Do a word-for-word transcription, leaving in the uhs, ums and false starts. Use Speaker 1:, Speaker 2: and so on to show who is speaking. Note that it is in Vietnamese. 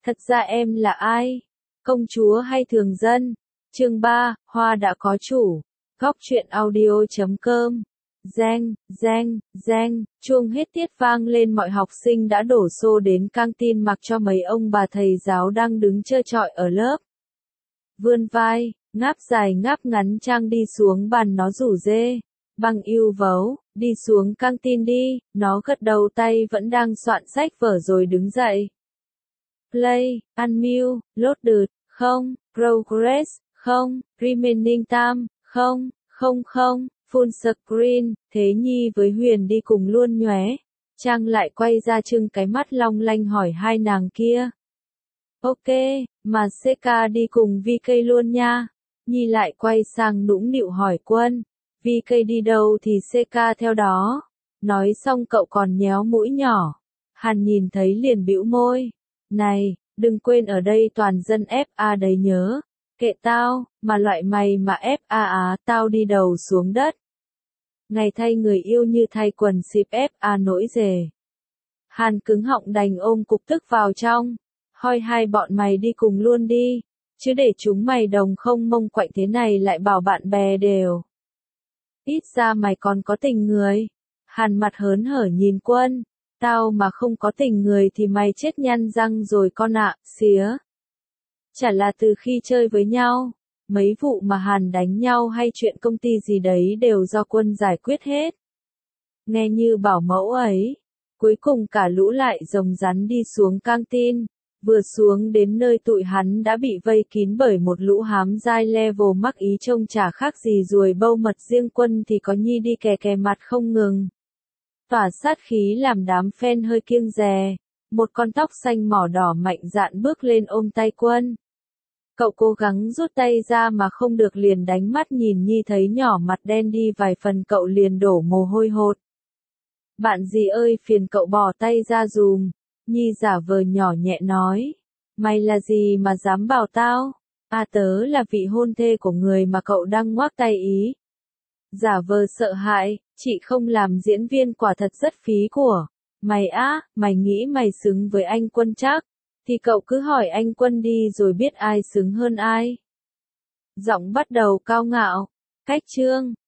Speaker 1: Thật ra em là ai? Công chúa hay thường dân? Chương ba, Hoa đã có chủ. Góc truyện audio chấm com. Reng, reng, reng, chuông hết tiết vang lên, mọi học sinh đã đổ xô đến căng tin mặc cho mấy ông bà thầy giáo đang đứng trơ trọi ở lớp. Vươn vai, ngáp dài ngáp ngắn Trang đi xuống bàn nó rủ dê. Bằng yêu vấu, đi xuống căng tin đi, nó gật đầu, tay vẫn đang soạn sách vở rồi đứng dậy. Play, unmute, loaded, không, progress, không, remaining time, không, không không, full screen, Thế Nhi với Huyền đi cùng luôn nhóe. Trang lại quay ra trưng cái mắt long lanh hỏi hai nàng kia. Ok, mà xê ca đi cùng vê ca luôn nha. Nhi lại quay sang nũng nịu hỏi Quân. vê ca đi đâu thì xê ca theo đó. Nói xong cậu còn nhéo mũi nhỏ. Hàn nhìn thấy liền bĩu môi. Này, đừng quên ở đây toàn dân ép a đấy nhớ. Kệ tao, mà loại mày mà ép a á, tao đi đầu xuống đất. Ngày thay người yêu như thay quần xịp ép a nỗi rề. Hàn cứng họng đành ôm cục tức vào trong. Hoi hai bọn mày đi cùng luôn đi. Chứ để chúng mày đồng không mông quạnh thế này lại bảo bạn bè đều. Ít ra mày còn có tình người. Hàn mặt hớn hở nhìn Quân. Tao mà không có tình người thì mày chết nhăn răng rồi con ạ, xía. Chả là từ khi chơi với nhau, mấy vụ mà Hàn đánh nhau hay chuyện công ty gì đấy đều do Quân giải quyết hết. Nghe như bảo mẫu ấy. Cuối cùng cả lũ lại rồng rắn đi xuống căng tin. Vừa xuống đến nơi tụi hắn đã bị vây kín bởi một lũ hám dai level mắc ý trông chả khác gì ruồi bâu mật, riêng Quân thì có Nhi đi kè kè mặt không ngừng. Tỏa sát khí làm đám fan hơi kiêng dè. Một con tóc xanh mỏ đỏ mạnh dạn bước lên ôm tay Quân. Cậu cố gắng rút tay ra mà không được, liền đánh mắt nhìn Nhi, thấy nhỏ mặt đen đi vài phần, cậu liền đổ mồ hôi hột. Bạn gì ơi, phiền cậu bỏ tay ra dùm. Nhi giả vờ nhỏ nhẹ nói. Mày là gì mà dám bảo tao? À, tớ là vị hôn thê của người mà cậu đang ngoác tay ý. Giả vờ sợ hãi, chị không làm diễn viên quả thật rất phí của. Mày á, mày nghĩ mày xứng với anh Quân chắc? Thì cậu cứ hỏi anh Quân đi rồi biết ai xứng hơn ai. Giọng bắt đầu cao ngạo. Cách chương.